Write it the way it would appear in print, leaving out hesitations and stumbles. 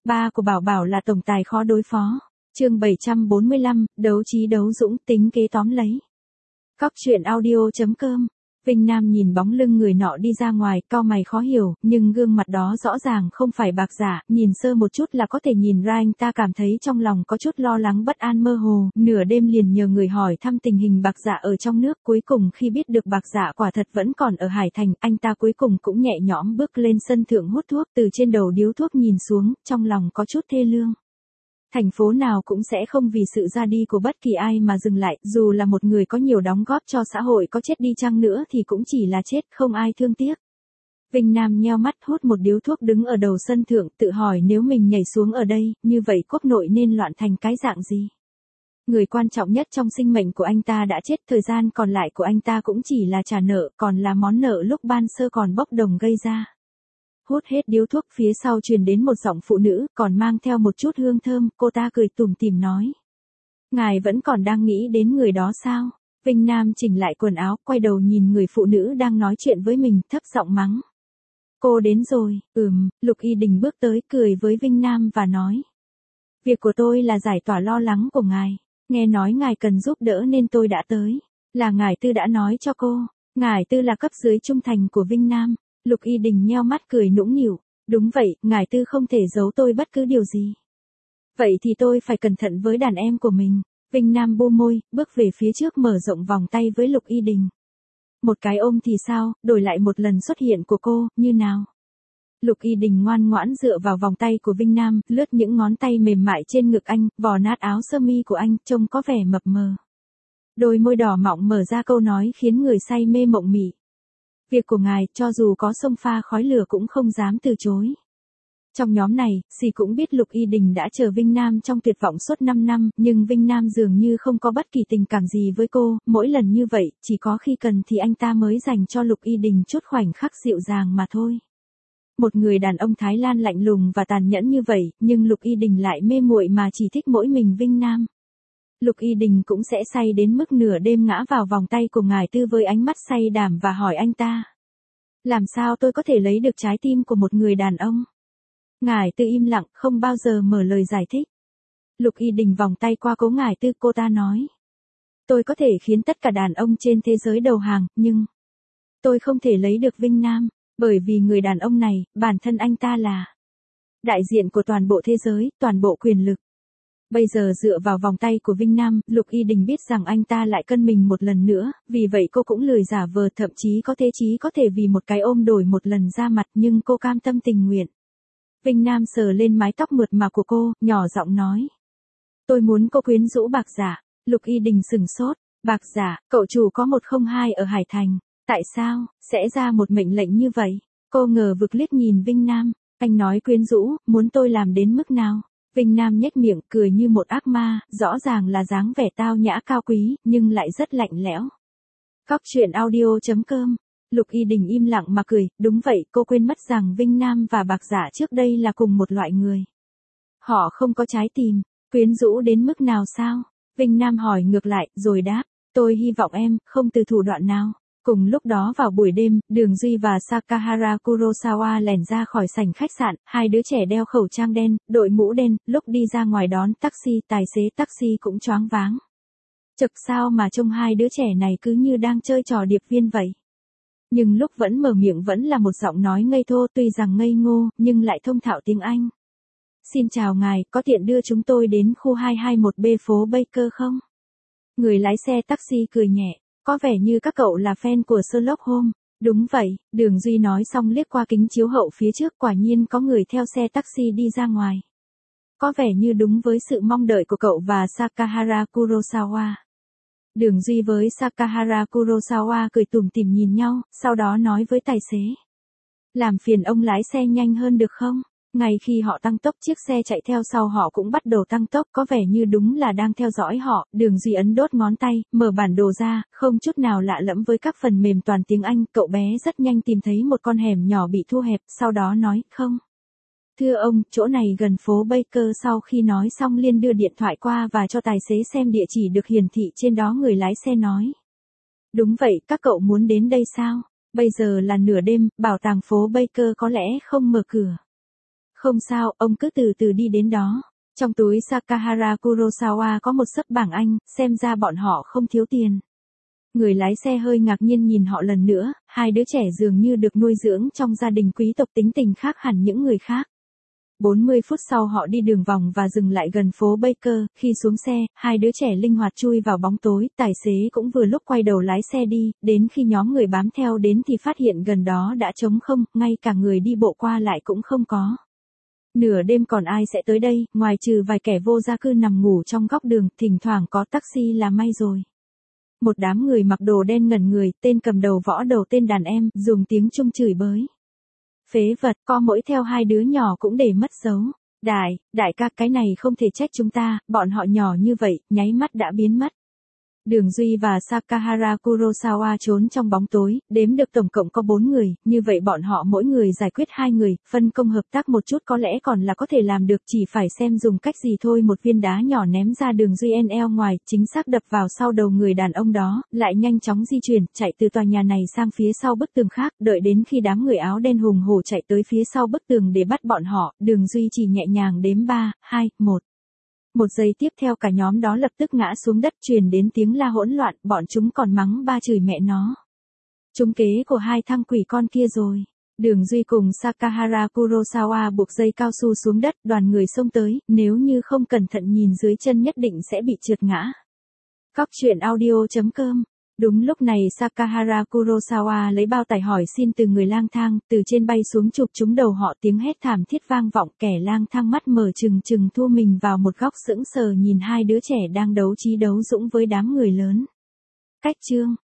Ba của Bảo Bảo là tổng tài khó đối phó. Chương 745, đấu trí đấu dũng, tính kế tóm lấy. Cóc truyện audio.com. Vinh Nam nhìn bóng lưng người nọ đi ra ngoài, cau mày khó hiểu, nhưng gương mặt đó rõ ràng không phải bạc giả, nhìn sơ một chút là có thể nhìn ra anh ta cảm thấy trong lòng có chút lo lắng bất an mơ hồ, nửa đêm liền nhờ người hỏi thăm tình hình bạc giả ở trong nước, cuối cùng khi biết được bạc giả quả thật vẫn còn ở Hải Thành, anh ta cuối cùng cũng nhẹ nhõm bước lên sân thượng hút thuốc, từ trên đầu điếu thuốc nhìn xuống, trong lòng có chút thê lương. Thành phố nào cũng sẽ không vì sự ra đi của bất kỳ ai mà dừng lại, dù là một người có nhiều đóng góp cho xã hội có chết đi chăng nữa thì cũng chỉ là chết, không ai thương tiếc. Vinh Nam nheo mắt hút một điếu thuốc đứng ở đầu sân thượng, tự hỏi nếu mình nhảy xuống ở đây, như vậy quốc nội nên loạn thành cái dạng gì? Người quan trọng nhất trong sinh mệnh của anh ta đã chết, thời gian còn lại của anh ta cũng chỉ là trả nợ, còn là món nợ lúc ban sơ còn bốc đồng gây ra. Hút hết điếu thuốc, phía sau truyền đến một giọng phụ nữ, còn mang theo một chút hương thơm, cô ta cười tủm tỉm nói. Ngài vẫn còn đang nghĩ đến người đó sao? Vinh Nam chỉnh lại quần áo, quay đầu nhìn người phụ nữ đang nói chuyện với mình, thấp giọng mắng. Cô đến rồi, Lục Y Đình bước tới cười với Vinh Nam và nói. Việc của tôi là giải tỏa lo lắng của ngài, nghe nói ngài cần giúp đỡ nên tôi đã tới, là ngài Tư đã nói cho cô, ngài Tư là cấp dưới trung thành của Vinh Nam. Lục Y Đình nheo mắt cười nũng nịu, đúng vậy, ngài Tư không thể giấu tôi bất cứ điều gì. Vậy thì tôi phải cẩn thận với đàn em của mình. Vinh Nam bu môi, bước về phía trước mở rộng vòng tay với Lục Y Đình. Một cái ôm thì sao, đổi lại một lần xuất hiện của cô, như nào? Lục Y Đình ngoan ngoãn dựa vào vòng tay của Vinh Nam, lướt những ngón tay mềm mại trên ngực anh, vò nát áo sơ mi của anh, trông có vẻ mập mờ. Đôi môi đỏ mọng mở ra câu nói khiến người say mê mộng mị. Việc của ngài, cho dù có xông pha khói lửa cũng không dám từ chối. Trong nhóm này, Sì cũng biết Lục Y Đình đã chờ Vinh Nam trong tuyệt vọng suốt 5 năm, nhưng Vinh Nam dường như không có bất kỳ tình cảm gì với cô, mỗi lần như vậy, chỉ có khi cần thì anh ta mới dành cho Lục Y Đình chút khoảnh khắc dịu dàng mà thôi. Một người đàn ông Thái Lan lạnh lùng và tàn nhẫn như vậy, nhưng Lục Y Đình lại mê muội mà chỉ thích mỗi mình Vinh Nam. Lục Y Đình cũng sẽ say đến mức nửa đêm ngã vào vòng tay của ngài Tư với ánh mắt say đàm và hỏi anh ta. Làm sao tôi có thể lấy được trái tim của một người đàn ông? Ngài Tư im lặng, không bao giờ mở lời giải thích. Lục Y Đình vòng tay qua cố ngài Tư, cô ta nói. Tôi có thể khiến tất cả đàn ông trên thế giới đầu hàng, nhưng tôi không thể lấy được Vinh Nam, bởi vì người đàn ông này, bản thân anh ta là đại diện của toàn bộ thế giới, toàn bộ quyền lực. Bây giờ dựa vào vòng tay của Vinh Nam, Lục Y Đình biết rằng anh ta lại cân mình một lần nữa, vì vậy cô cũng lười giả vờ, thậm chí có thể vì một cái ôm đổi một lần ra mặt, nhưng cô cam tâm tình nguyện. Vinh Nam sờ lên mái tóc mượt mà của cô, nhỏ giọng nói. Tôi muốn cô quyến rũ bạc giả. Lục Y Đình sừng sốt. Bạc giả, cậu chủ có 102 ở Hải Thành. Tại sao, sẽ ra một mệnh lệnh như vậy? Cô ngờ vực liếc nhìn Vinh Nam. Anh nói quyến rũ, muốn tôi làm đến mức nào? Vinh Nam nhếch miệng, cười như một ác ma, rõ ràng là dáng vẻ tao nhã cao quý, nhưng lại rất lạnh lẽo. Cóc truyện audio.com. Lục Y Đình im lặng mà cười, đúng vậy, cô quên mất rằng Vinh Nam và bạc giả trước đây là cùng một loại người. Họ không có trái tim, quyến rũ đến mức nào sao? Vinh Nam hỏi ngược lại, rồi đáp, tôi hy vọng em, không từ thủ đoạn nào. Cùng lúc đó vào buổi đêm, Đường Duy và Sakahara Kurosawa lẻn ra khỏi sảnh khách sạn, hai đứa trẻ đeo khẩu trang đen, đội mũ đen, lúc đi ra ngoài đón taxi, tài xế taxi cũng choáng váng. Chực sao mà trông hai đứa trẻ này cứ như đang chơi trò điệp viên vậy. Nhưng lúc vẫn mở miệng vẫn là một giọng nói ngây thô, tuy rằng ngây ngô, nhưng lại thông thạo tiếng Anh. Xin chào ngài, có tiện đưa chúng tôi đến khu 221B phố Baker không? Người lái xe taxi cười nhẹ. Có vẻ như các cậu là fan của Sherlock Holmes. Đúng vậy, Đường Duy nói xong liếc qua kính chiếu hậu phía trước, quả nhiên có người theo xe taxi đi ra ngoài. Có vẻ như đúng với sự mong đợi của cậu và Sakahara Kurosawa. Đường Duy với Sakahara Kurosawa cười tủm tỉm nhìn nhau, sau đó nói với tài xế. Làm phiền ông lái xe nhanh hơn được không? Ngay khi họ tăng tốc, chiếc xe chạy theo sau họ cũng bắt đầu tăng tốc, có vẻ như đúng là đang theo dõi họ. Đường Duy ấn đốt ngón tay, mở bản đồ ra, không chút nào lạ lẫm với các phần mềm toàn tiếng Anh. Cậu bé rất nhanh tìm thấy một con hẻm nhỏ bị thu hẹp, sau đó nói, không. Thưa ông, chỗ này gần phố Baker. Sau khi nói xong liền đưa điện thoại qua và cho tài xế xem địa chỉ được hiển thị trên đó. Người lái xe nói. Đúng vậy, các cậu muốn đến đây sao? Bây giờ là nửa đêm, bảo tàng phố Baker có lẽ không mở cửa. Không sao, ông cứ từ từ đi đến đó. Trong túi Sakahara Kurosawa có một sấp bảng Anh, xem ra bọn họ không thiếu tiền. Người lái xe hơi ngạc nhiên nhìn họ lần nữa, hai đứa trẻ dường như được nuôi dưỡng trong gia đình quý tộc tính tình khác hẳn những người khác. 40 phút sau họ đi đường vòng và dừng lại gần phố Baker, khi xuống xe, hai đứa trẻ linh hoạt chui vào bóng tối, tài xế cũng vừa lúc quay đầu lái xe đi, đến khi nhóm người bám theo đến thì phát hiện gần đó đã trống không, ngay cả người đi bộ qua lại cũng không có. Nửa đêm còn ai sẽ tới đây, ngoài trừ vài kẻ vô gia cư nằm ngủ trong góc đường, thỉnh thoảng có taxi là may rồi. Một đám người mặc đồ đen ngẩn người, tên cầm đầu võ đầu tên đàn em, dùng tiếng Trung chửi bới. Phế vật, co mỗi theo hai đứa nhỏ cũng để mất dấu. Đại ca, cái này không thể trách chúng ta, bọn họ nhỏ như vậy, nháy mắt đã biến mất. Đường Duy và Sakahara Kurosawa trốn trong bóng tối, đếm được tổng cộng có 4 người, như vậy bọn họ mỗi người giải quyết 2 người, phân công hợp tác một chút có lẽ còn là có thể làm được, chỉ phải xem dùng cách gì thôi. Một viên đá nhỏ ném ra đường Duy NL ngoài, chính xác đập vào sau đầu người đàn ông đó, lại nhanh chóng di chuyển, chạy từ tòa nhà này sang phía sau bức tường khác, đợi đến khi đám người áo đen hùng hổ chạy tới phía sau bức tường để bắt bọn họ, đường Duy chỉ nhẹ nhàng đếm 3, 2, 1. Một giây tiếp theo cả nhóm đó lập tức ngã xuống đất, truyền đến tiếng la hỗn loạn, bọn chúng còn mắng ba chửi mẹ nó. Trúng kế của hai thằng quỷ con kia rồi. Đường Duy cùng Sakahara Kurosawa buộc dây cao su xuống đất, đoàn người xông tới, nếu như không cẩn thận nhìn dưới chân nhất định sẽ bị trượt ngã. Cóc truyện audio.com. Đúng lúc này Sakahara Kurosawa lấy bao tải hỏi xin từ người lang thang, từ trên bay xuống chụp trúng đầu họ, tiếng hét thảm thiết vang vọng, kẻ lang thang mắt mở trừng trừng thu mình vào một góc sững sờ nhìn hai đứa trẻ đang đấu trí đấu dũng với đám người lớn. Cách chương